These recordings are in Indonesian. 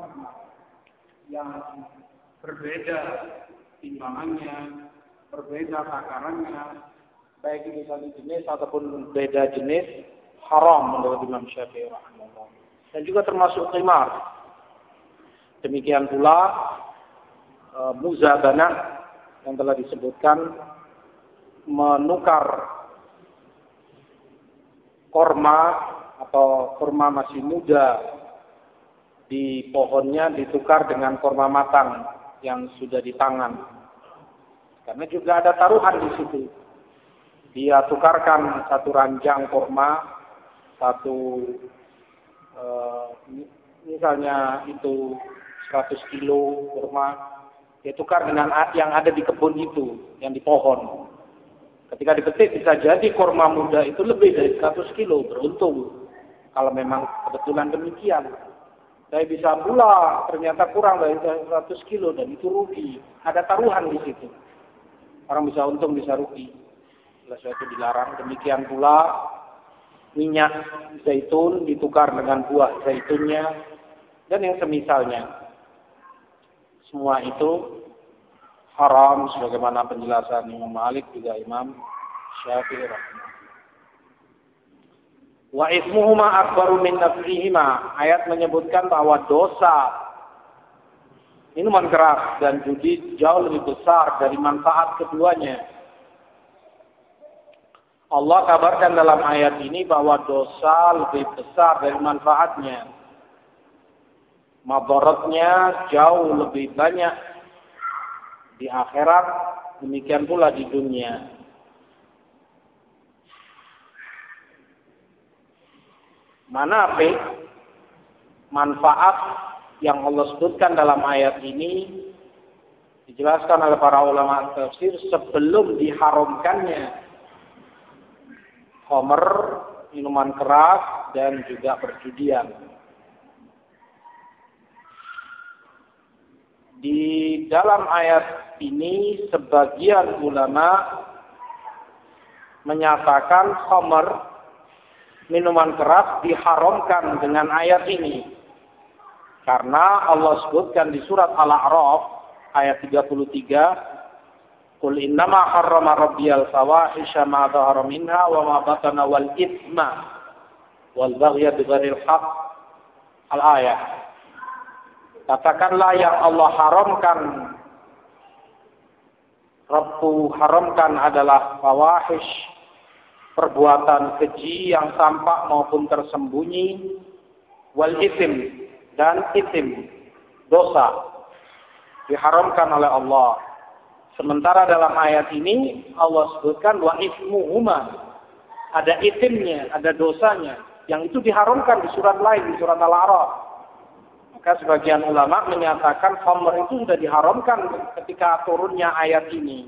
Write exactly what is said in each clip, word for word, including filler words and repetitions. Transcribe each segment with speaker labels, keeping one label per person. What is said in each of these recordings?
Speaker 1: yang berbeda timbangannya, berbeda takarannya, baik itu satu jenis ataupun beda jenis, haram menurut Imam Syafi'i rahimahullah. Dan juga termasuk qimar. Demikian pula e, muzabanah yang telah disebutkan, menukar korma atau korma masih muda di pohonnya ditukar dengan korma matang yang sudah di tangan. Karena juga ada taruhan di situ. Dia tukarkan satu ranjang korma, satu e, misalnya itu seratus kilo kurma, dia tukar dengan yang ada di kebun itu, yang di pohon. Ketika dipetik bisa jadi kurma muda itu lebih dari seratus kilo, beruntung. Kalau memang kebetulan demikian. Saya bisa pula ternyata kurang dari seratus kilo dan itu rugi. Ada taruhan di situ. Orang bisa untung, bisa rugi. Jelas itu dilarang. Demikian pula minyak zaitun ditukar dengan buah zaitunnya dan yang semisalnya. Semua itu haram sebagaimana penjelasan Imam Malik juga Imam Syafi'i rahimahullah. Wa ismuhuma akbaru min nafsihima. Ayat menyebutkan bahwa dosa minuman keras dan judi jauh lebih besar dari manfaat keduanya. Allah kabarkan dalam ayat ini bahwa dosa lebih besar dari manfaatnya. Madaratnya jauh lebih banyak di akhirat, demikian pula di dunia. Mana manfaat yang Allah sebutkan dalam ayat ini dijelaskan oleh para ulama tafsir sebelum diharamkannya khamr, minuman keras dan juga perjudian. Di dalam ayat ini sebagian ulama menyatakan khamr, minuman keras diharamkan dengan ayat ini. Karena Allah sebutkan di surat Al-A'raf ayat tiga puluh tiga, "Qul innama harrama rabbiyal fawahisha ma dhahara minha wa ma batana wal itsma wal baghya bighairil haqq." Al-ayat. Katakanlah yang Allah haramkan, Rabbu haramkan adalah fawahish, perbuatan keji yang tampak maupun tersembunyi, wal isim, dan isim, dosa, diharamkan oleh Allah. Sementara dalam ayat ini Allah sebutkan wa ismuhuma, ada isimnya, ada dosanya, yang itu diharamkan di surat lain, di surat Al-A'raf. Maka sebagian ulama menyatakan khamr itu sudah diharamkan ketika turunnya ayat ini.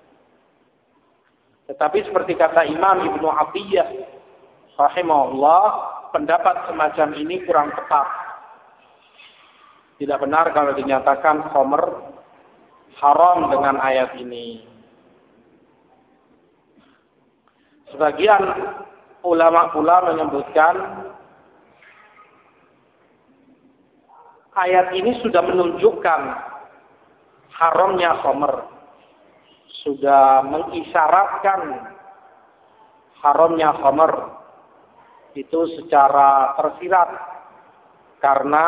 Speaker 1: Tetapi seperti kata Imam Ibnu Atiyah rahimahullah, pendapat semacam ini kurang tepat. Tidak benar kalau dinyatakan khamr haram dengan ayat ini. Sebagian ulama pula menyebutkan ayat ini sudah menunjukkan haramnya khamr, sudah mengisyaratkan haramnya khamr itu secara tersirat, karena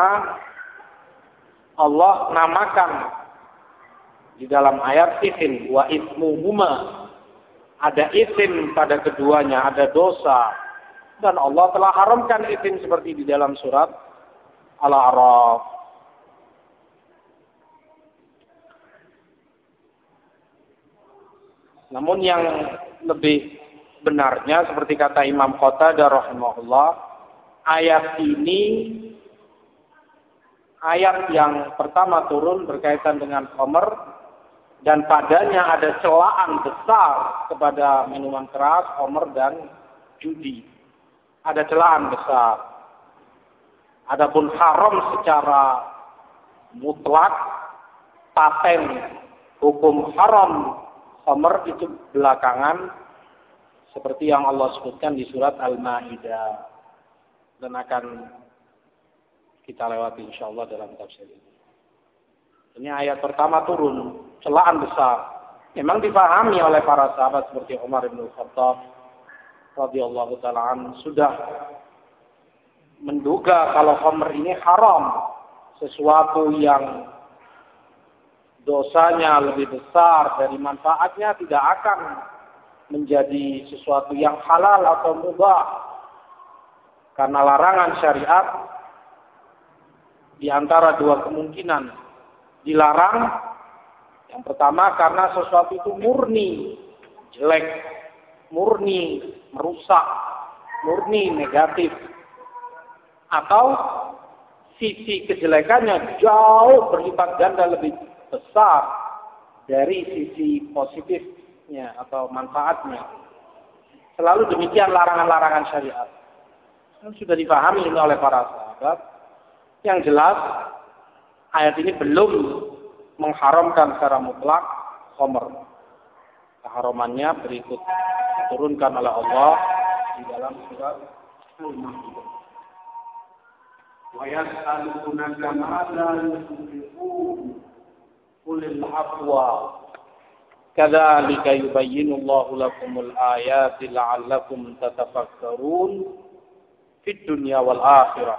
Speaker 1: Allah namakan di dalam ayat isim wa ismuhuma, ada isim pada keduanya, ada dosa, dan Allah telah haramkan isim seperti di dalam surat Al-A'raf. Namun yang lebih benarnya seperti kata Imam Qatadah rahimahullah, ayat ini ayat yang pertama turun berkaitan dengan khamr dan padanya ada celaan besar kepada minuman keras, khamr dan judi. Ada celaan besar. Adapun haram secara mutlak, paten hukum haram khamr itu belakangan, seperti yang Allah sebutkan di surat Al-Maidah, dan akan kita lewati insyaallah dalam tafsir ini. Ini ayat pertama turun, celaan besar. Memang dipahami oleh para sahabat seperti Umar bin Khattab radhiyallahu taala an sudah menduga kalau khamr ini haram, sesuatu yang dosanya lebih besar dari manfaatnya, tidak akan menjadi sesuatu yang halal atau mubah. Karena larangan syariat di antara dua kemungkinan, dilarang yang pertama karena sesuatu itu murni jelek, murni merusak, murni negatif, atau sisi kejelekannya jauh berlipat ganda lebih besar dari sisi positifnya atau manfaatnya. Selalu demikian larangan-larangan syariat. Sudah dipahami ini oleh para sahabat. Yang jelas ayat ini belum mengharamkan secara mutlak khamr. Keharamannya berikut diturunkan oleh Allah di dalam surat Al-Maidah. Wa yas'alunaka ma'adza yunfiqun qulil 'afwa kadzalika yubayyinu Allahu lakumul ayati la'allakum tatafakkarun fid dunya wal akhirah.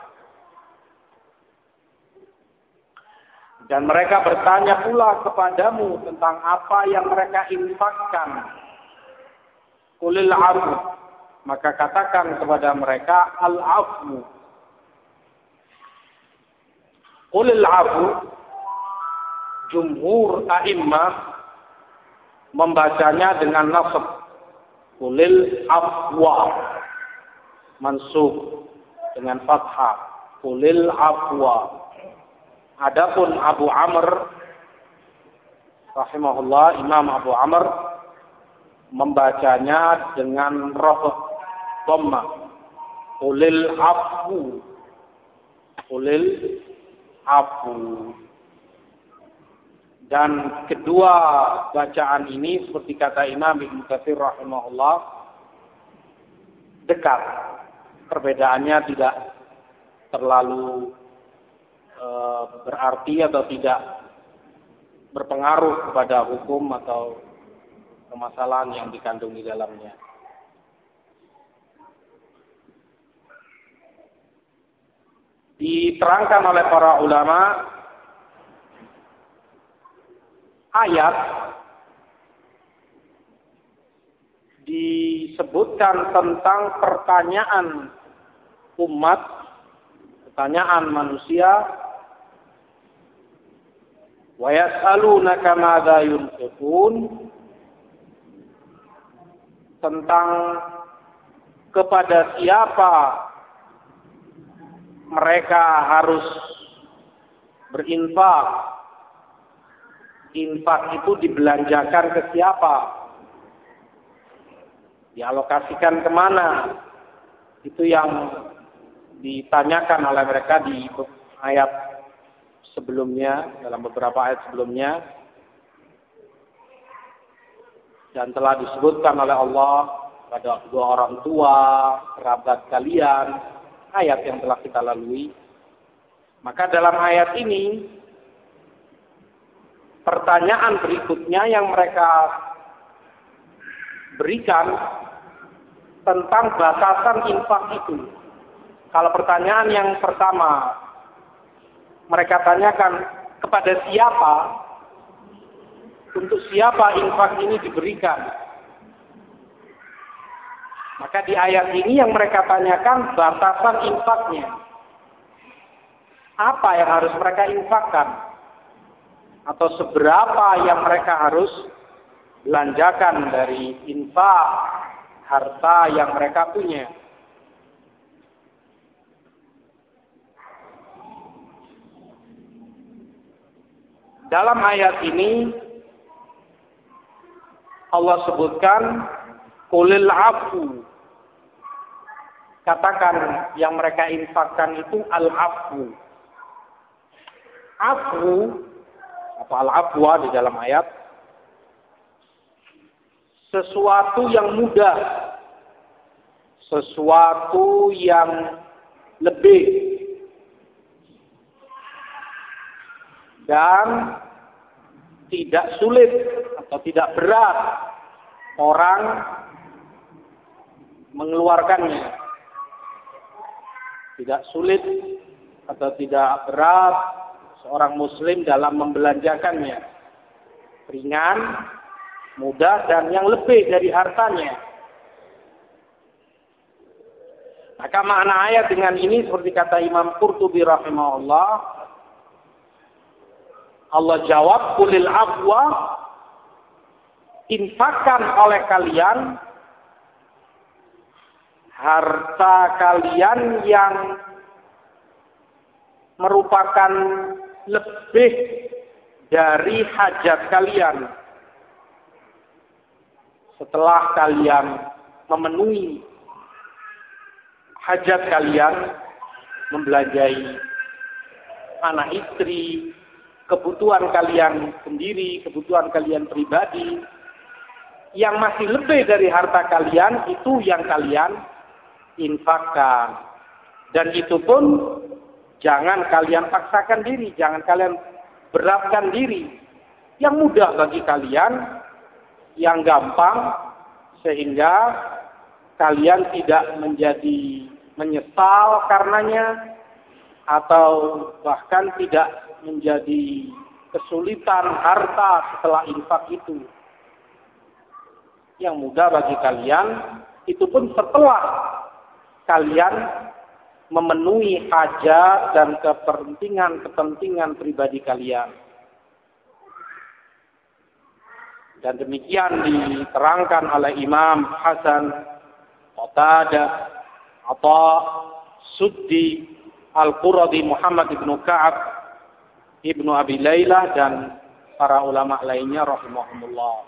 Speaker 1: Dan mereka bertanya pula kepadamu tentang apa yang mereka infakkan. Qulil 'afwa, maka katakan kepada mereka al-'afwu. Qulil 'afwu, jumhur a'immah membacanya dengan nasab. Qulil 'afwa, mansub dengan fathah. Qulil 'afwa. Adapun Abu Amr rahimahullah, Imam Abu Amr membacanya dengan rafa dhamma. Qulil 'afwu. Qulil 'afwu. Dan kedua bacaan ini seperti kata Imam Ibnu Katsir rahimahullah dekat. Perbedaannya tidak terlalu e, berarti atau tidak berpengaruh kepada hukum atau permasalahan yang dikandung di dalamnya. Diterangkan oleh para ulama, ayat disebutkan tentang pertanyaan umat, pertanyaan manusia, wa yas'alunaka madza yunfiqun, tentang kepada siapa mereka harus berinfak. Infak itu dibelanjakan ke siapa? Dialokasikan kemana? Itu yang ditanyakan oleh mereka di ayat sebelumnya, dalam beberapa ayat sebelumnya. Dan telah disebutkan oleh Allah pada dua orang tua, kerabat kalian, ayat yang telah kita lalui. Maka dalam ayat ini, pertanyaan berikutnya yang mereka berikan tentang batasan infak itu. Kalau pertanyaan yang pertama, mereka tanyakan kepada siapa, untuk siapa infak ini diberikan. Maka di ayat ini yang mereka tanyakan batasan infaknya. Apa yang harus mereka infakkan? Atau seberapa yang mereka harus belanjakan dari infak harta yang mereka punya. Dalam ayat ini Allah sebutkan qulil afu. Katakan yang mereka infakkan itu al-afu. Afu atau al-afwa di dalam ayat, sesuatu yang mudah, sesuatu yang lebih dan tidak sulit atau tidak berat orang mengeluarkannya. Tidak sulit atau tidak berat seorang muslim dalam membelanjakannya. Ringan, mudah, dan yang lebih dari hartanya. Maka makna ayat dengan ini seperti kata Imam Qurtubi rahimahullah, Allah jawab, kulil afwa, infakkan oleh kalian harta kalian yang merupakan lebih dari hajat kalian. Setelah kalian memenuhi hajat kalian, membelanjai anak istri, kebutuhan kalian sendiri, kebutuhan kalian pribadi, yang masih lebih dari harta kalian, itu yang kalian infakkan. Dan itu pun jangan kalian paksakan diri, jangan kalian beratkan diri. Yang mudah bagi kalian, yang gampang, sehingga kalian tidak menjadi menyesal karenanya, atau bahkan tidak menjadi kesulitan harta setelah infak itu. Yang mudah bagi kalian, itu pun setelah kalian memenuhi hajat dan kepentingan-kepentingan pribadi kalian. Dan demikian diterangkan oleh Imam Hasan, Qatadah, Atha, Suddi, Al-Quradi, Muhammad ibnu Ka'ab, Ibnu Abi Laylah, dan para ulama lainnya rahimahumullah.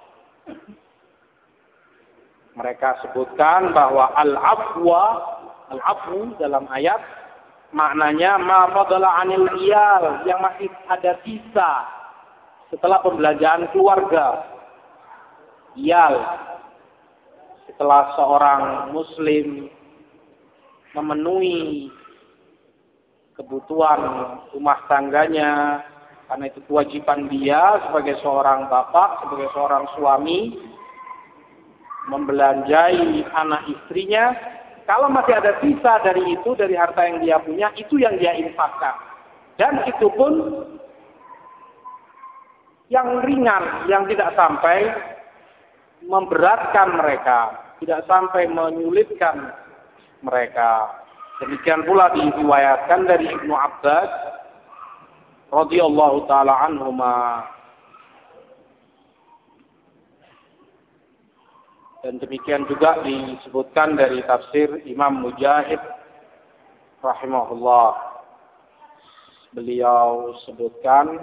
Speaker 1: Mereka sebutkan bahwa al-afwa, al-afwu dalam ayat maknanya ma fadala 'anil iyal, yang masih ada sisa setelah pembelanjaan keluarga. Iyal, setelah seorang muslim memenuhi kebutuhan rumah tangganya, karena itu kewajiban dia sebagai seorang bapak, sebagai seorang suami, membelanjai anak istrinya. Kalau masih ada sisa dari itu, dari harta yang dia punya, itu yang dia infakkan. Dan itu pun yang ringan, yang tidak sampai memberatkan mereka, tidak sampai menyulitkan mereka. Demikian pula diriwayatkan dari Ibnu Abbas radhiyallahu taala anhuma. Dan demikian juga disebutkan dari tafsir Imam Mujahid rahimahullah. Beliau sebutkan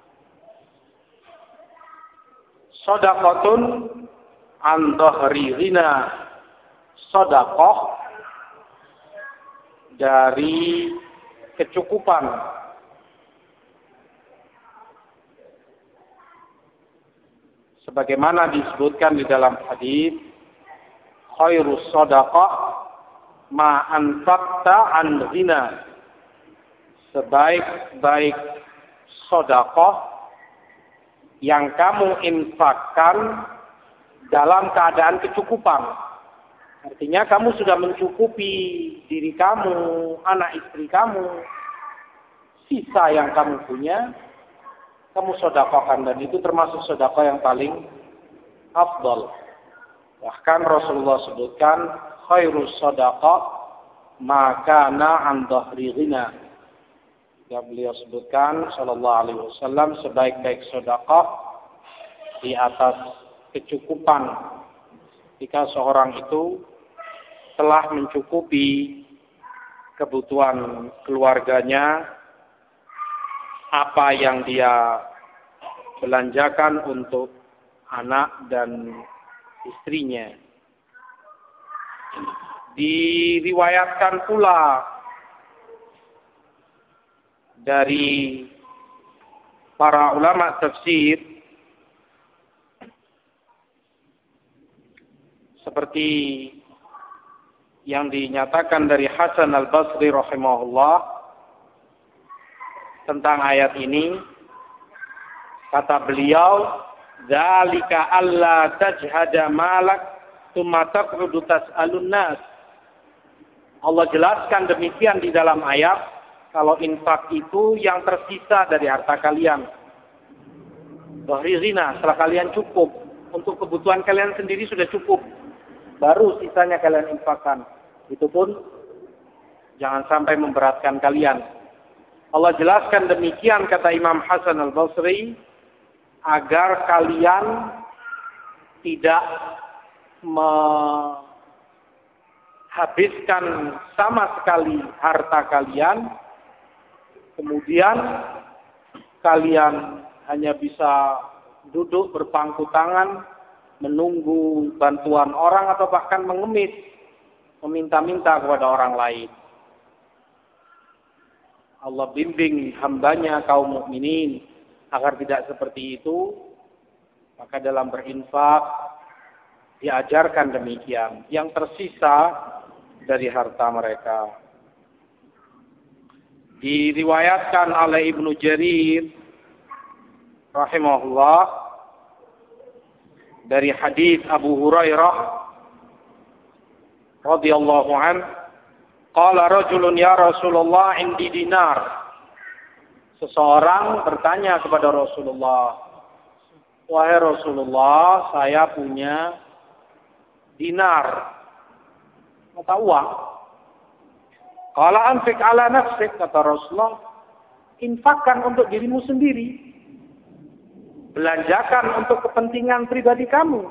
Speaker 1: shadaqatun an dhahri ghina, sedekah dari kecukupan. Sebagaimana disebutkan di dalam hadis, khairus shadaqah ma anfaqta an ghina, sebaik-baik sedekah yang kamu infakkan dalam keadaan kecukupan. Artinya kamu sudah mencukupi diri kamu, anak istri kamu, sisa yang kamu punya, kamu sedekahkan, dan itu termasuk sedekah yang paling afdal. Bahkan Rasulullah sebutkan khairus shadaqah ma kana an dhahri ghina. Yang beliau sebutkan sallallahu alaihi wasallam, sebaik-baik sedekah di atas kecukupan, jika seorang itu telah mencukupi kebutuhan keluarganya, apa yang dia belanjakan untuk anak dan istrinya. Diriwayatkan pula dari para ulama tafsir seperti yang dinyatakan dari Hasan al-Basri rahimahullah tentang ayat ini, Kata beliau, "Dzalika alla tajhada malak tsumma taq'udu tas'alun nas." Allah jelaskan demikian di dalam ayat, kalau infak itu yang tersisa dari harta kalian. Bahri zina, setelah kalian cukup, untuk kebutuhan kalian sendiri sudah cukup, baru sisanya kalian infakkan. Itu pun jangan sampai memberatkan kalian. Allah jelaskan demikian, kata Imam Hasan al-Basri, agar kalian tidak menghabiskan sama sekali harta kalian, kemudian kalian hanya bisa duduk berpangku tangan, menunggu bantuan orang atau bahkan mengemis, meminta-minta kepada orang lain. Allah bimbing hambanya kaum mukminin agar tidak seperti itu. Maka dalam berinfak diajarkan demikian, yang tersisa dari harta mereka. Diriwayatkan oleh Ibnu Jarir rahimahullah dari hadis Abu Hurairah radhiyallahu an, qala rajulun ya Rasulullah indi dinar. Seseorang bertanya kepada Rasulullah, wahai Rasulullah, saya punya dinar, mata uang. Qala anfik ala nafsik, kata Rasulullah, infakkan untuk dirimu sendiri, belanjakan untuk kepentingan pribadi kamu.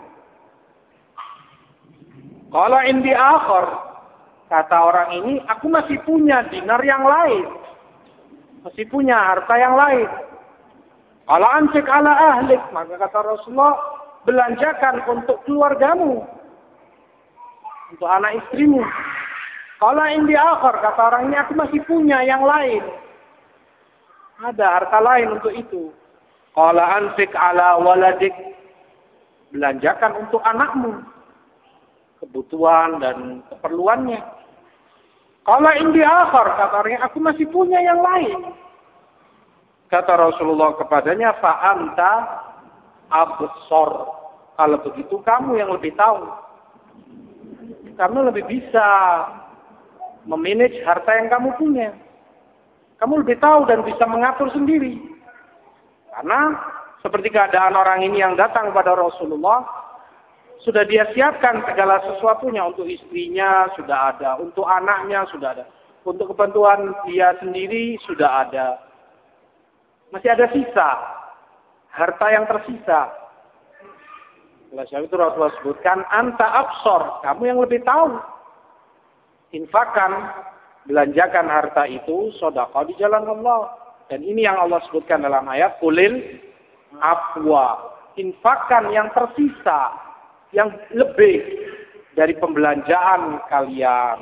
Speaker 1: Qala indi akhar, kata orang ini, aku masih punya dinar yang lain, masih punya harta yang lain. Qala anfik ala ahlik, maka kata Rasulullah, belanjakan untuk keluargamu, untuk anak istrimu. Qala indi akhar, kata orang ini, aku masih punya yang lain, ada harta lain untuk itu. Qala anfik ala waladik, belanjakan untuk anakmu, kebutuhan dan keperluannya. Qala indi akhar, kata orang ini, aku masih punya yang lain. Kata Rasulullah kepadanya, fa anta absor, kalau begitu kamu yang lebih tahu, kamu lebih bisa memanage harta yang kamu punya, kamu lebih tahu dan bisa mengatur sendiri. Karena seperti keadaan orang ini yang datang kepada Rasulullah, sudah dia siapkan segala sesuatunya, untuk istrinya sudah ada, untuk anaknya sudah ada, untuk kebutuhan dia sendiri sudah ada. Masih ada sisa, harta yang tersisa. Oleh sebab itu Rasulullah sebutkan, anta absor, kamu yang lebih tahu. Infakkan, belanjakan harta itu sedekah di jalan Allah. Dan ini yang Allah sebutkan dalam ayat, kulil afwa, infakkan yang tersisa, yang lebih dari pembelanjaan kalian.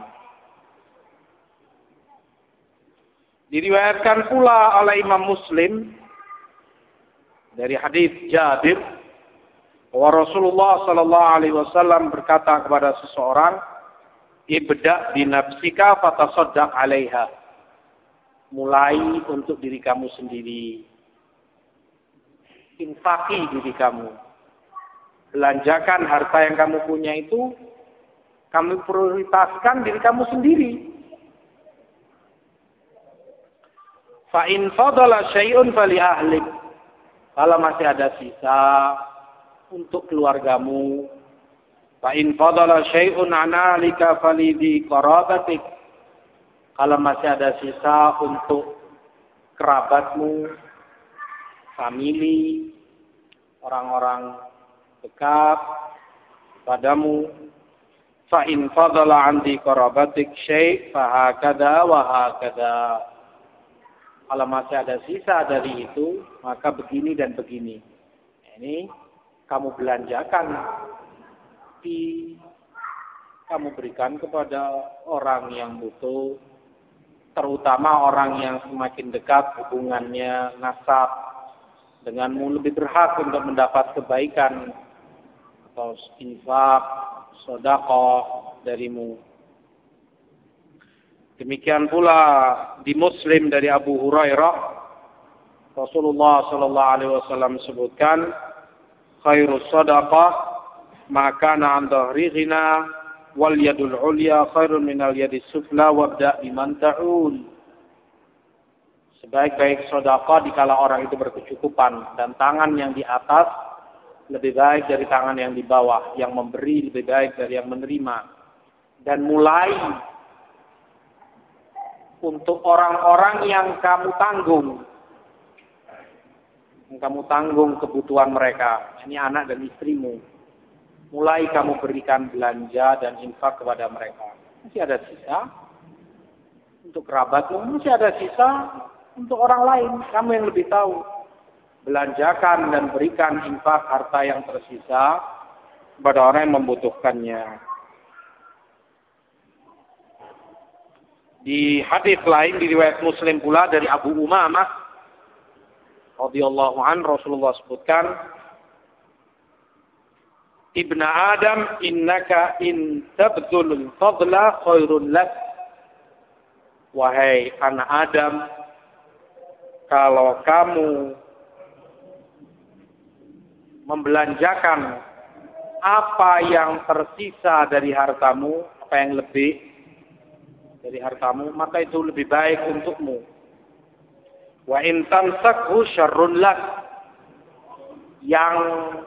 Speaker 1: Diriwayatkan pula oleh Imam Muslim dari hadis Jabir, bahwa Rasulullah sallallahu alaihi wasallam berkata kepada seseorang, ibda bi nafsika fatasaddaq 'alaiha. Mulai untuk diri kamu sendiri. Infaki diri kamu. Belanjakan harta yang kamu punya itu, kamu prioritaskan diri kamu sendiri. Fa in fadala syai'un fali ahlik. Kalau masih ada sisa untuk keluargamu. Fa in fadala syai'un analika fali di qarabatik. Kalau masih ada sisa untuk kerabatmu, famili, orang-orang dekat padamu. Fa in fadala 'andi qarabatik syai' fa hakada wa hakada. Kalau masih ada sisa dari itu, maka begini dan begini. Ini kamu belanjakan, di kamu berikan kepada orang yang butuh, terutama orang yang semakin dekat hubungannya nasab denganmu, lebih berhak untuk mendapat kebaikan atau infak, sedekah darimu. Demikian pula di Muslim dari Abu Hurairah Rasulullah sallallahu alaihi wasallam sebutkan, khairus shadaqah ma kana 'an dhahri ghina wal yadul ulya khairun minal yadis sufla wabda biman ta'ul. Sebaik-baik sedekah dikala orang itu berkecukupan, dan tangan yang di atas lebih baik dari tangan yang di bawah, yang memberi lebih baik dari yang menerima. Dan mulai untuk orang-orang yang kamu tanggung, yang kamu tanggung kebutuhan mereka, ini anak dan istrimu, mulai kamu berikan belanja dan infak kepada mereka. Masih ada sisa untuk kerabatmu, masih ada sisa untuk orang lain, kamu yang lebih tahu. Belanjakan dan berikan infak harta yang tersisa kepada orang yang membutuhkannya. Di hadis lain, di riwayat Muslim pula dari Abu Umamah radhiyallahu an, Rasulullah sebutkan, Ibn Adam innaka in tabdhulul fadla khairun lak. Wahai anak Adam, kalau kamu membelanjakan apa yang tersisa dari hartamu, apa yang lebih dari hartamu, maka itu lebih baik untukmu. Wa in tamsakhu syarrun lak. Yang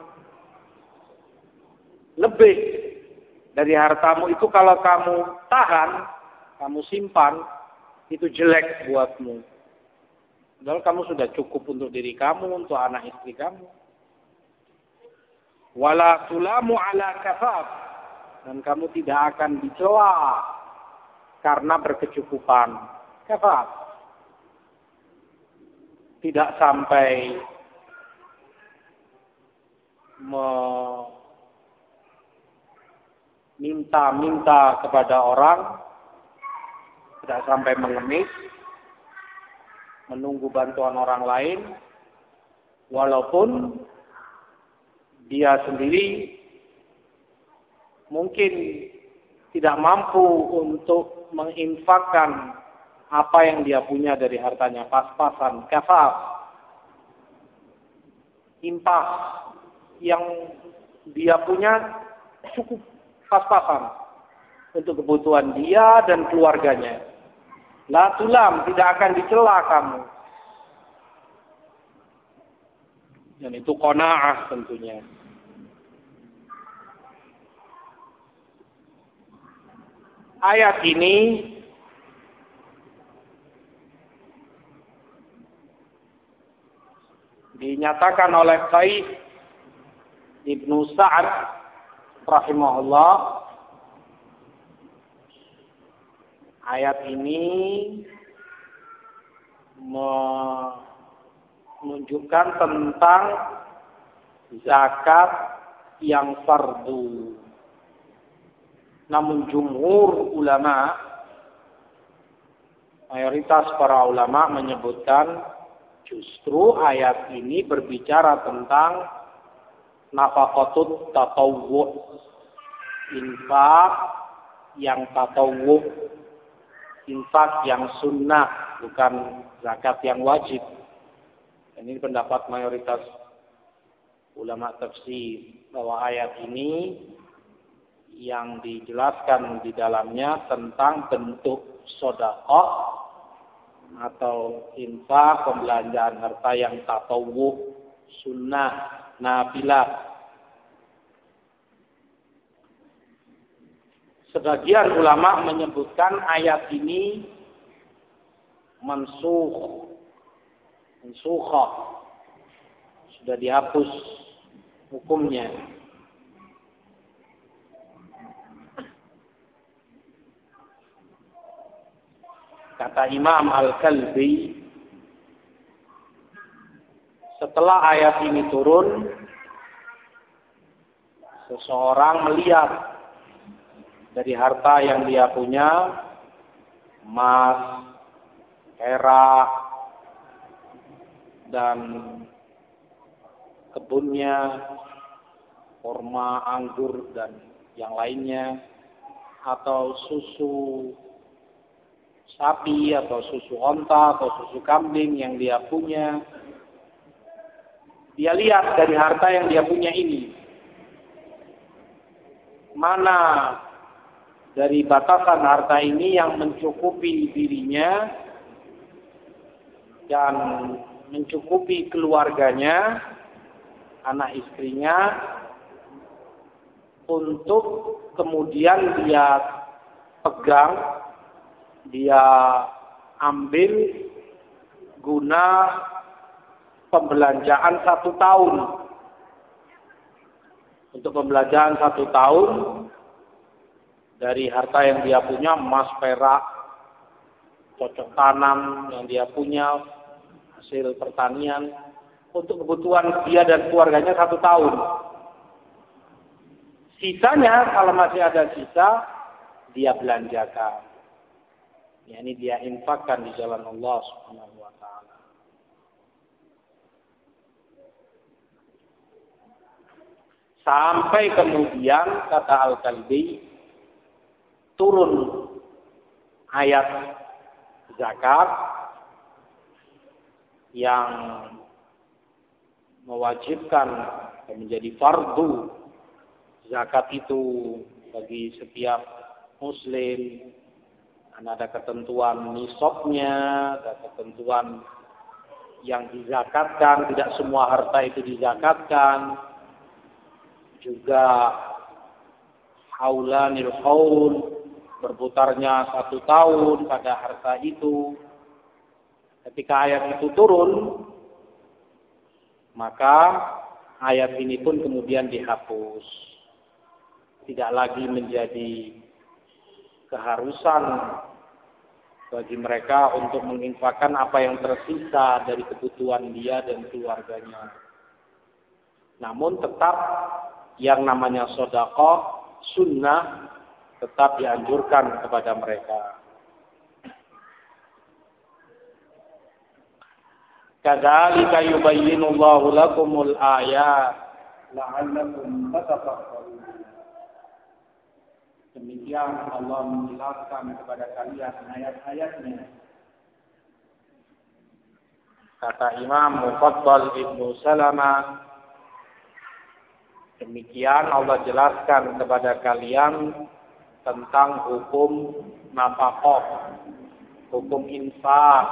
Speaker 1: lebih dari hartamu itu kalau kamu tahan, kamu simpan, itu jelek buatmu. Padahal kamu sudah cukup untuk diri kamu, untuk anak istri kamu. Wala tulamu ala kafaf. Dan kamu tidak akan dicela karena berkecukupan. Kafaf. Tidak sampai meminta-minta kepada orang, tidak sampai mengemis, menunggu bantuan orang lain, walaupun dia sendiri mungkin tidak mampu untuk menginfakkan apa yang dia punya dari hartanya, pas-pasan, kafaf, infak yang dia punya cukup pas-pasan untuk kebutuhan dia dan keluarganya. La tulam, tidak akan dicela kamu. Dan itu qanaah tentunya. Ayat ini dinyatakan oleh Qais Ibnu Sa'ad rahimahullah. Ayat ini menunjukkan tentang zakat yang fardu. Namun jumhur ulama, mayoritas para ulama menyebutkan justru ayat ini berbicara tentang nafaqatut tatawwu', infak yang tatawwu', infak yang sunnah, bukan zakat yang wajib. Ini pendapat mayoritas ulama tafsir, bahwa ayat ini yang dijelaskan di dalamnya tentang bentuk sedekah atau infak, pembelanjaan harta yang tatawwu', sunnah, nafilah. Sebagian ulama menyebutkan ayat ini mansukh, mansukhah, sudah dihapus hukumnya. Kata Imam Al-Kalbi, setelah ayat ini turun, seseorang melihat dari harta yang dia punya, emas, perak, dan kebunnya, kurma, anggur, dan yang lainnya, atau susu sapi, atau susu onta, atau susu kambing yang dia punya, Dia lihat dari harta yang dia punya ini, mana dari batasan harta ini yang mencukupi dirinya dan mencukupi keluarganya, anak istrinya, untuk kemudian dia pegang, dia ambil guna pembelanjaan satu tahun. Untuk pembelanjaan satu tahun, dari harta yang dia punya, emas, perak, cocok tanam yang dia punya, hasil pertanian, untuk kebutuhan dia dan keluarganya satu tahun. Sisanya, kalau masih ada sisa, dia belanjakan. Ya, ini dia infakkan di jalan Allah Subhanahu wa taala. Sampai kemudian kata Al-Kalbi turun ayat zakat yang mewajibkan dan menjadi fardu zakat itu bagi setiap muslim. Ada ketentuan nisabnya, ada ketentuan yang dizakatkan, tidak semua harta itu dizakatkan. Juga haulanil haul, berputarnya satu tahun pada harta itu. Ketika ayat itu turun, maka ayat ini pun kemudian dihapus. Tidak lagi menjadi keharusan bagi mereka untuk menginfakkan apa yang tersisa dari kebutuhan dia dan keluarganya. Namun tetap yang namanya sedekah sunnah tetap dianjurkan kepada mereka. Kadzalika yubayyinu Allahu lakumul ayat la'allakum tatafakkarun. Demikian Allah menjelaskan kepada kalian ayat-ayatnya. Kata Imam Mufaddal Ibnu Salamah, demikian Allah jelaskan kepada kalian tentang hukum nafkah, hukum infak,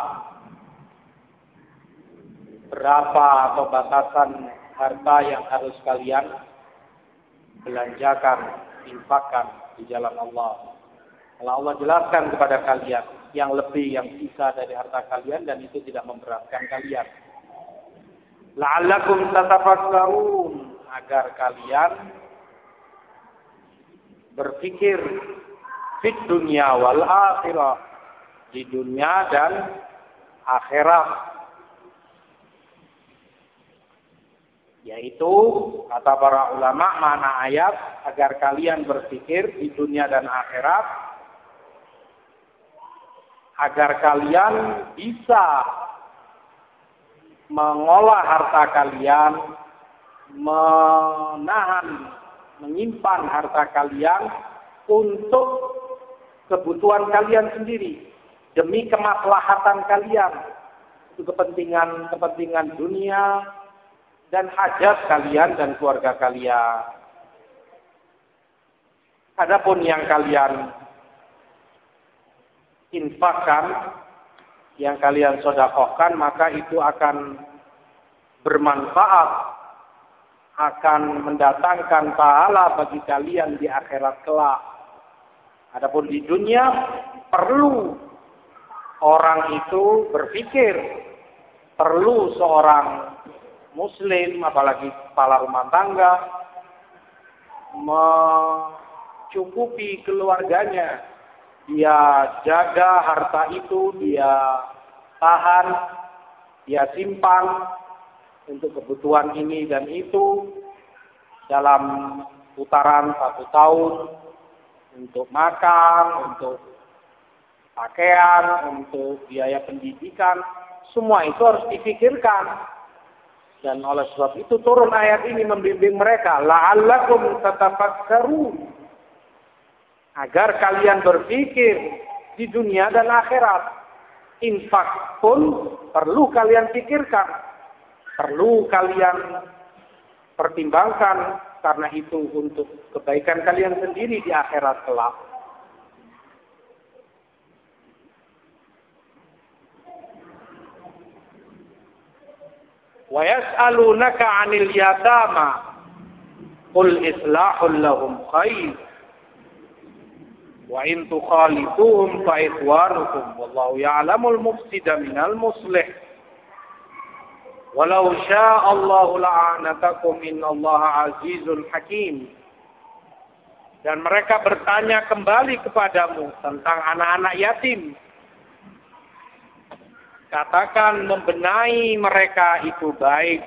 Speaker 1: berapa atau batasan harta yang harus kalian belanjakan, infakkan di jalan Allah. Kalau Allah jelaskan kepada kalian yang lebih, yang sisa dari harta kalian, dan itu tidak memberatkan kalian. La'allakum tatafakkarun, agar kalian berpikir fit dunya wal akhirah, di dunia dan akhirat. Yaitu, kata para ulama, makna ayat agar kalian berpikir di dunia dan akhirat, agar kalian bisa mengolah harta kalian, menahan, menyimpan harta kalian untuk kebutuhan kalian sendiri, demi kemaslahatan kalian, untuk kepentingan kepentingan dunia dan hajat kalian dan keluarga kalian. Adapun yang kalian infakkan, yang kalian sedekahkan, maka itu akan bermanfaat, akan mendatangkan pahala bagi kalian di akhirat kelak. Adapun di dunia, perlu orang itu berpikir, perlu seorang muslim, apalagi kepala rumah tangga, mencukupi keluarganya. Dia jaga harta itu, dia tahan, dia simpan untuk kebutuhan ini dan itu dalam putaran satu tahun, untuk makan, untuk pakaian, untuk biaya pendidikan, semua itu harus dipikirkan. Dan oleh sebab itu turun ayat ini membimbing mereka, la'allakum tatafakkarun, agar kalian berpikir di dunia dan akhirat. Infak pun perlu kalian pikirkan. perlu kalian pertimbangkan karena itu untuk kebaikan kalian sendiri di akhirat kelak. Wa yas'alunaka 'anil yatama qul islahul lahum khair wa in tukhalituhum fa ikhwanukum wallahu ya'lamul mufsida minal muslih walau syaa Allahu la'anatakum innallaha azizun hakim. Dan mereka bertanya kembali kepadamu tentang anak-anak yatim. Katakan membenahi mereka itu baik.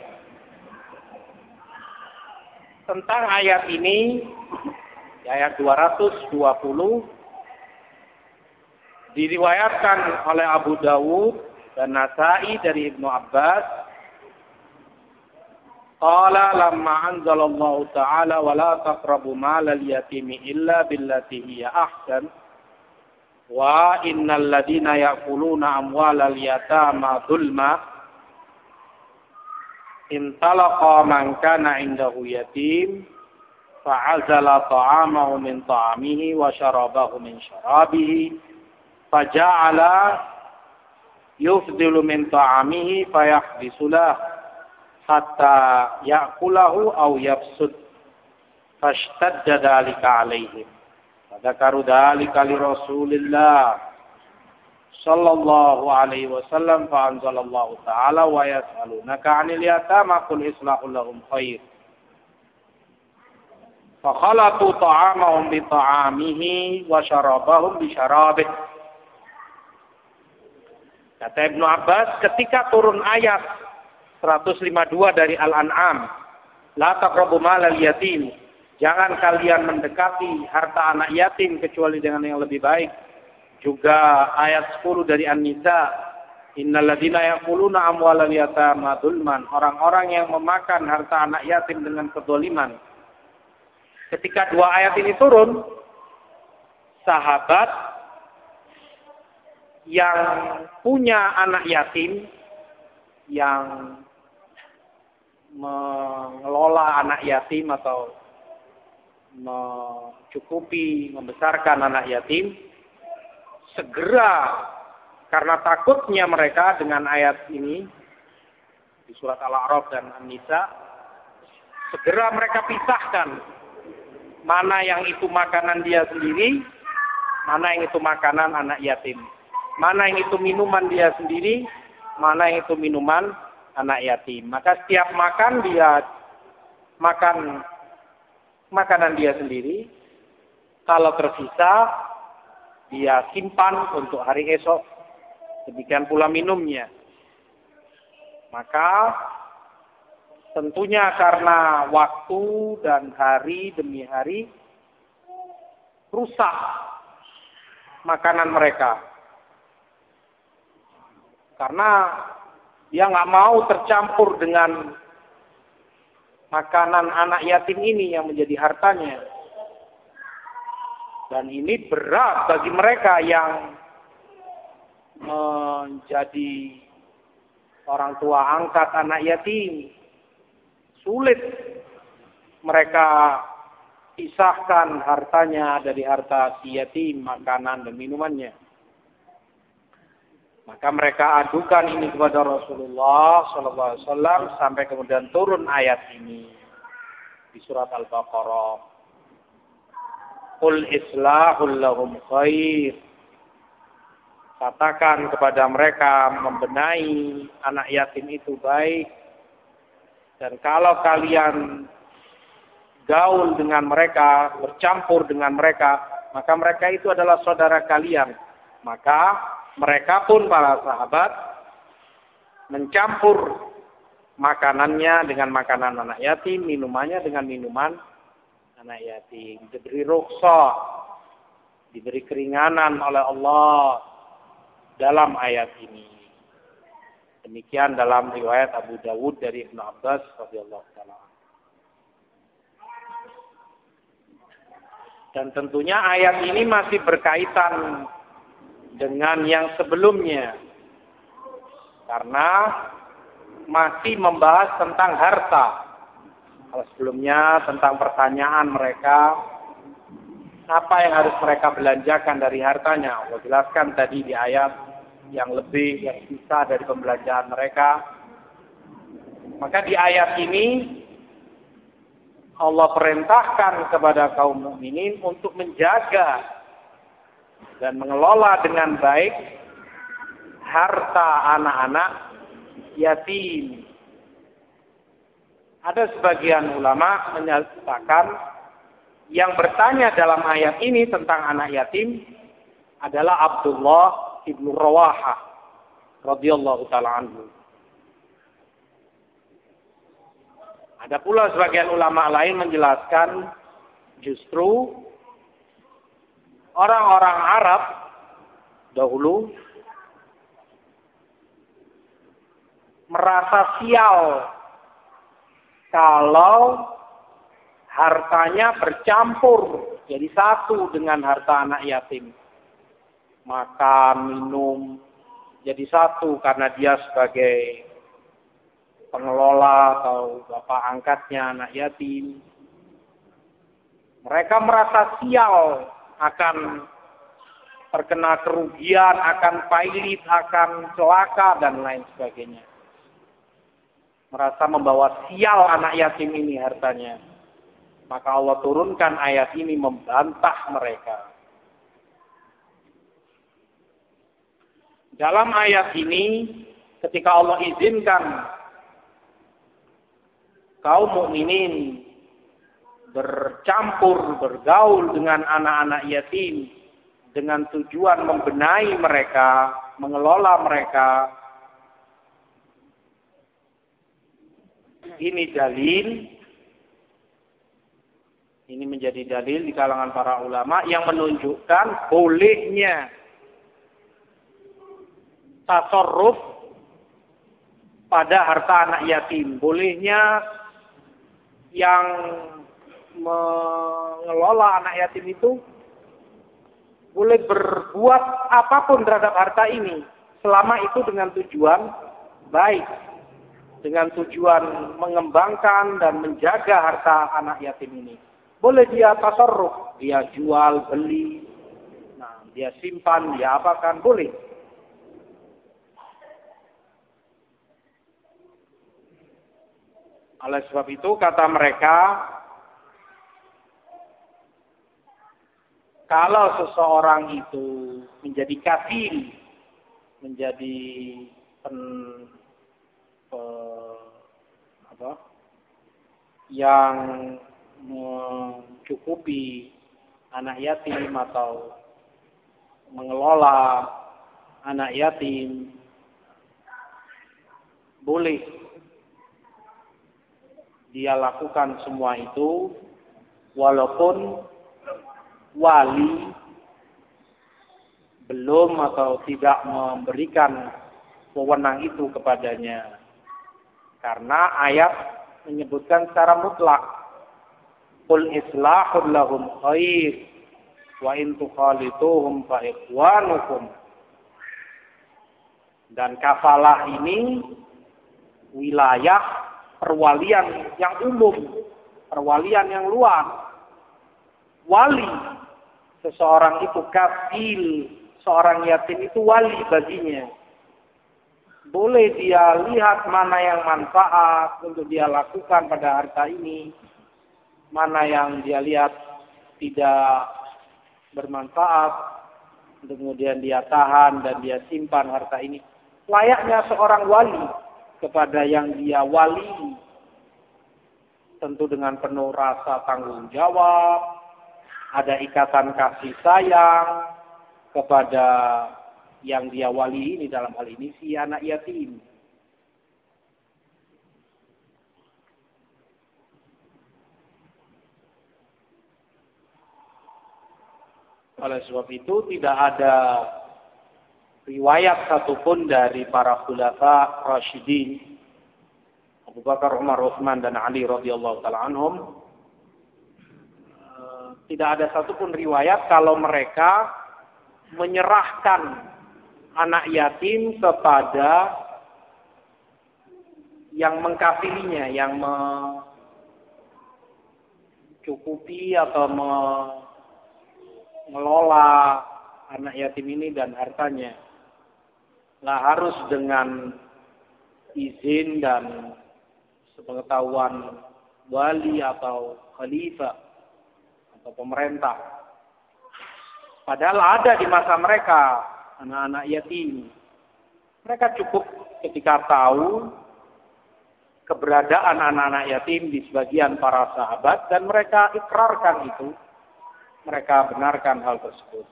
Speaker 1: Tentang ayat ini, ayat dua ratus dua puluh, diriwayatkan oleh Abu Dawud dan Nasa'i dari Ibnu Abbas. Qala lamma anzalallahu ta'ala wa la taqrabu malal yatimi illa billati hiya ahsan wa innal ladina ya'kuluna amwalal yatama dzulma intalaqa man kana indahu yatim fa'azala ta'amahu min ta'amihi wa syarabahu min syarabihi faja'ala yufdilu min ta'amihi fayahbisulah hatta ya'kulahu aw yafsud fashtadda dzalika 'alaihim fadzakaru dzalika li Rasulillah sallallahu alaihi wasallam fa anzalallahu ta'ala wa yas'alunaka 'anil yatama qul islahul lahum khair fa khalatu ta'amahum bi ta'amihi wa syarabahum bi syarabihi. Kata Ibnu Abbas, ketika turun ayat seratus lima puluh dua dari Al-An'am, la taqrabu malal yatim, jangan kalian mendekati harta anak yatim kecuali dengan yang lebih baik. Juga ayat sepuluh dari An-Nisa, innal ladzina yaquluna amwalal yatama dzulman, orang-orang yang memakan harta anak yatim dengan kedzaliman. Ketika dua ayat ini turun, sahabat yang punya anak yatim, yang mengelola anak yatim atau mencukupi, membesarkan anak yatim, segera karena takutnya mereka dengan ayat ini di surat Al-A'raf dan An-Nisa, segera mereka pisahkan mana yang itu makanan dia sendiri, mana yang itu makanan anak yatim, mana yang itu minuman dia sendiri, mana yang itu minuman anak yatim. Maka setiap makan dia makan makanan dia sendiri. Kalau tersisa dia simpan untuk hari esok. Demikian pula minumnya. Maka tentunya karena waktu dan hari demi hari rusak makanan mereka. Karena dia nggak mau tercampur dengan makanan anak yatim ini yang menjadi hartanya. Dan ini berat bagi mereka yang menjadi orang tua angkat anak yatim. Sulit mereka pisahkan hartanya dari harta si yatim, makanan dan minumannya. Maka mereka adukan ini kepada Rasulullah sallallahu alaihi wasallam sampai kemudian turun ayat ini di surat Al-Baqarah. Qul islahul lahum khair. Katakan kepada mereka membenahi anak yatim itu baik. Dan kalau kalian gaul dengan mereka, bercampur dengan mereka, maka mereka itu adalah saudara kalian. Maka mereka pun para sahabat mencampur makanannya dengan makanan anak yatim, minumannya dengan minuman anak yatim. Diberi rukhsah, diberi keringanan oleh Allah dalam ayat ini. Demikian dalam riwayat Abu Dawud dari Ibnu Abbas radhiyallahu taala. Dan tentunya ayat ini masih berkaitan dengan yang sebelumnya. Karena masih membahas tentang harta. Kalau sebelumnya tentang pertanyaan mereka, apa yang harus mereka belanjakan dari hartanya. Allah jelaskan tadi di ayat yang lebih, yang sisa dari pembelanjaan mereka. Maka di ayat ini Allah perintahkan kepada kaum mukminin untuk menjaga dan mengelola dengan baik harta anak-anak yatim. Ada sebagian ulama menyatakan yang bertanya dalam ayat ini tentang anak yatim adalah Abdullah ibnu Rawahah radhiyallahu taala anhu. Ada pula sebagian ulama lain menjelaskan justru orang-orang Arab dahulu merasa sial kalau hartanya bercampur jadi satu dengan harta anak yatim. Makan, minum jadi satu karena dia sebagai pengelola atau bapak angkatnya anak yatim. Mereka merasa sial akan terkena kerugian, akan pailit, akan celaka dan lain sebagainya. Merasa membawa sial anak yatim ini hartanya. Maka Allah turunkan ayat ini membantah mereka. Dalam ayat ini ketika Allah izinkan kaum mukminin bercampur, bergaul dengan anak-anak yatim dengan tujuan membenahi mereka, mengelola mereka. Ini dalil, ini menjadi dalil di kalangan para ulama yang menunjukkan bolehnya tasarruf pada harta anak yatim. Bolehnya yang mengelola anak yatim itu boleh berbuat apapun terhadap harta ini selama itu dengan tujuan baik, dengan tujuan mengembangkan dan menjaga harta anak yatim ini. Boleh dia tasarruf, dia jual, beli, nah, dia simpan, dia apakan, boleh. Oleh sebab itu kata mereka, kalau seseorang itu menjadi kafil, menjadi pen, pe, apa, yang mencukupi anak yatim atau mengelola anak yatim, boleh dia lakukan semua itu walaupun wali belum atau tidak memberikan wewenang itu kepadanya. Karena ayat menyebutkan secara mutlak, qul islahul lahum khair wa in tukhalituhum fa ikhwanukum. Dan kafalah ini wilayah perwalian yang umum, perwalian yang luas. Wali, seseorang itu kafil, seorang yatim itu wali baginya. Boleh dia lihat mana yang manfaat untuk dia lakukan pada harta ini, mana yang dia lihat tidak bermanfaat, kemudian dia tahan dan dia simpan harta ini. Layaknya seorang wali kepada yang dia wali, tentu dengan penuh rasa tanggung jawab, ada ikatan kasih sayang kepada yang dia wali ini, dalam hal ini si anak yatim. Oleh sebab itu tidak ada riwayat satupun dari para khulafa Rasyidin Abu Bakar, Umar, Utsman dan Ali radhiyallahu taala anhum, tidak ada satupun riwayat kalau mereka menyerahkan anak yatim kepada yang mengkafilinya, yang mencukupi atau mengelola anak yatim ini dan hartanya. Nah, harus dengan izin dan sepengetahuan wali atau khalifah atau pemerintah. Padahal ada di masa mereka anak-anak yatim. Mereka cukup ketika tahu keberadaan anak-anak yatim di sebagian para sahabat dan mereka ikrarkan itu. Mereka benarkan hal tersebut.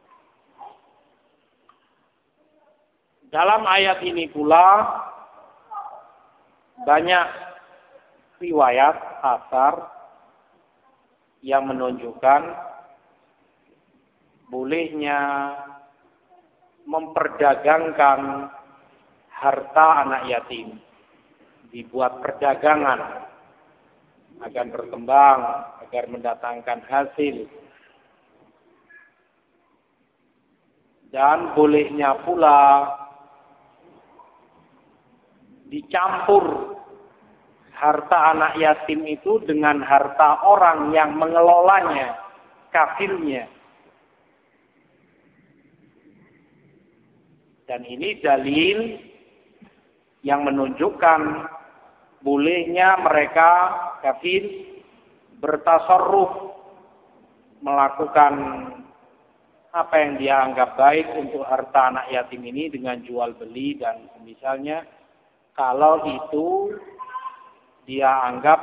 Speaker 1: Dalam ayat ini pula banyak riwayat asar yang menunjukkan bolehnya memperdagangkan harta anak yatim, dibuat perdagangan agar berkembang, agar mendatangkan hasil. Dan bolehnya pula dicampur harta anak yatim itu dengan harta orang yang mengelolanya, kafilnya. Dan ini dalil yang menunjukkan bolehnya mereka kafir bertasarruf, melakukan apa yang dia anggap baik untuk harta anak yatim ini dengan jual beli dan misalnya, kalau itu dia anggap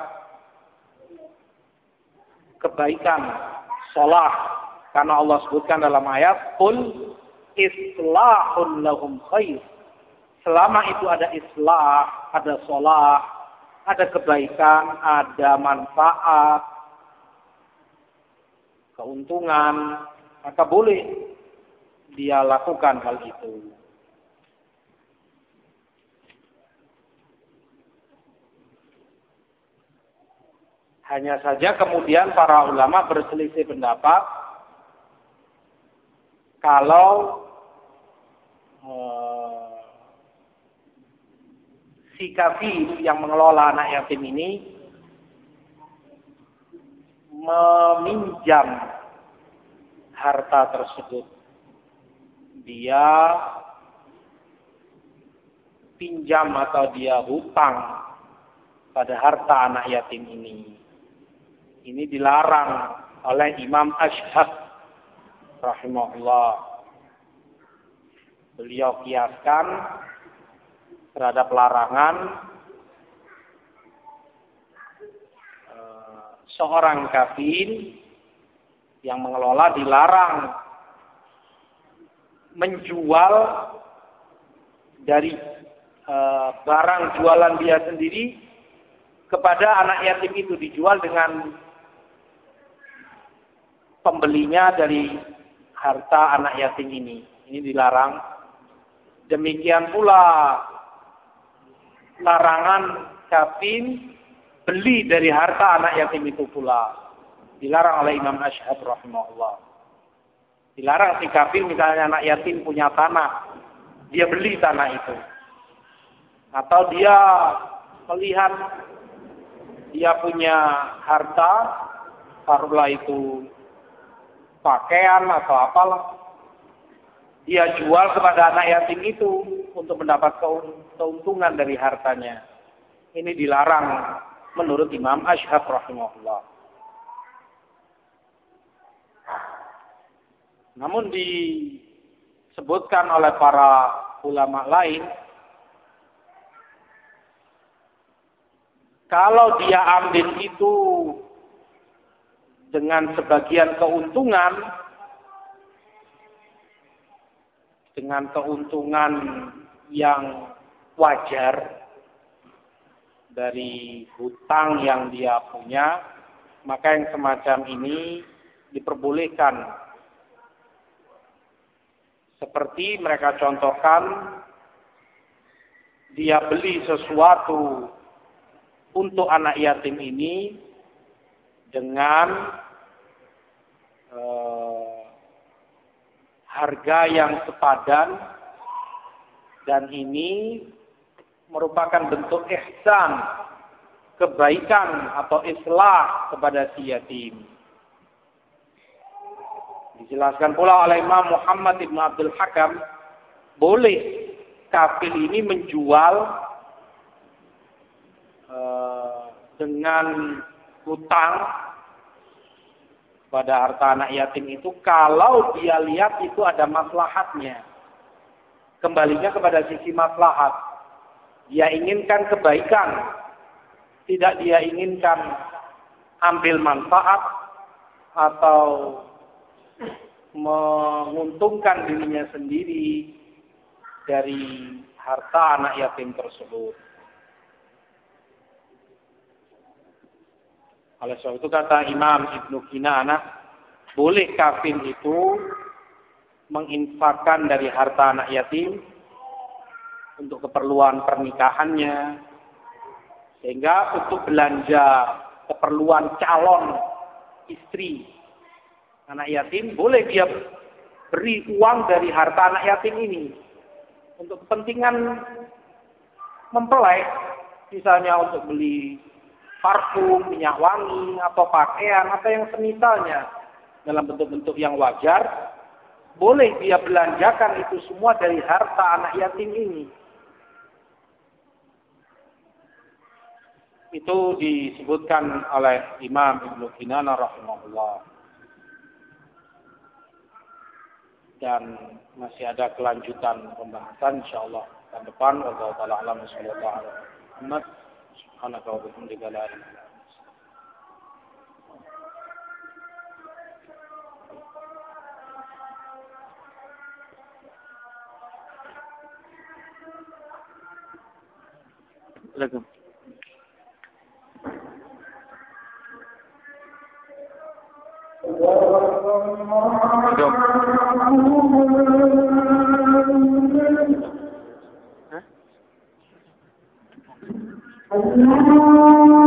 Speaker 1: kebaikan, sholah. Karena Allah sebutkan dalam ayat, Qul islahun lahum khair. Selama itu ada islah, ada sholah, ada kebaikan, ada manfaat, keuntungan, maka boleh dia lakukan hal itu. Hanya saja kemudian para ulama berselisih pendapat kalau eh, si kafir yang mengelola anak yatim ini meminjam harta tersebut. Dia pinjam atau dia hutang pada harta anak yatim ini. Ini dilarang oleh Imam Ashhab rahimahullah. Beliau kiaskan terhadap larangan uh, seorang kafir yang mengelola dilarang menjual dari uh, barang jualan dia sendiri kepada anak yatim itu, dijual dengan pembelinya dari harta anak yatim ini. Ini dilarang. Demikian pula larangan kafir beli dari harta anak yatim itu pula. Dilarang oleh Imam Ashhab rahimahullah. Dilarang si kafir, misalnya anak yatim punya tanah, dia beli tanah itu. Atau dia melihat dia punya harta, taruhlah itu pakaian atau apalah, dia jual kepada anak yatim itu untuk mendapat keuntungan dari hartanya. Ini dilarang menurut Imam Ashhab rahimahullah. Namun disebutkan oleh para ulama lain, kalau dia ambil itu dengan sebagian keuntungan, dengan keuntungan yang wajar dari hutang yang dia punya, maka yang semacam ini diperbolehkan. Seperti mereka contohkan, dia beli sesuatu untuk anak yatim ini dengan eh, harga yang sepadan, dan ini merupakan bentuk ihsan, kebaikan atau islah kepada si yatim. Dijelaskan pula oleh Imam Muhammad ibn Abdul Hakam, boleh kafil ini menjual uh, dengan hutang pada harta anak yatim itu kalau dia lihat itu ada maslahatnya. Kembalinya kepada sisi maslahat. Dia inginkan kebaikan, tidak dia inginkan ambil manfaat atau menguntungkan dirinya sendiri dari harta anak yatim tersebut. Oleh sebab itu kata Imam Ibnu Kinanah, boleh kafil itu menginfakkan dari harta anak yatim untuk keperluan pernikahannya, sehingga untuk belanja keperluan calon istri anak yatim, boleh dia beri uang dari harta anak yatim ini untuk kepentingan mempelai, misalnya untuk beli parfum, minyak wangi, atau pakaian, atau yang semisalnya dalam bentuk-bentuk yang wajar, boleh dia belanjakan itu semua dari harta anak yatim ini. Itu disebutkan oleh Imam Ibnu Kinanah rahimahullah. Dan masih ada kelanjutan pembahasan insyaallah ke depan. Wallahu taala alam sallallahu alaihi wasallam. Subhanaka wa bihamdika la ilaha illa anta. Assalamualaikum. Hah?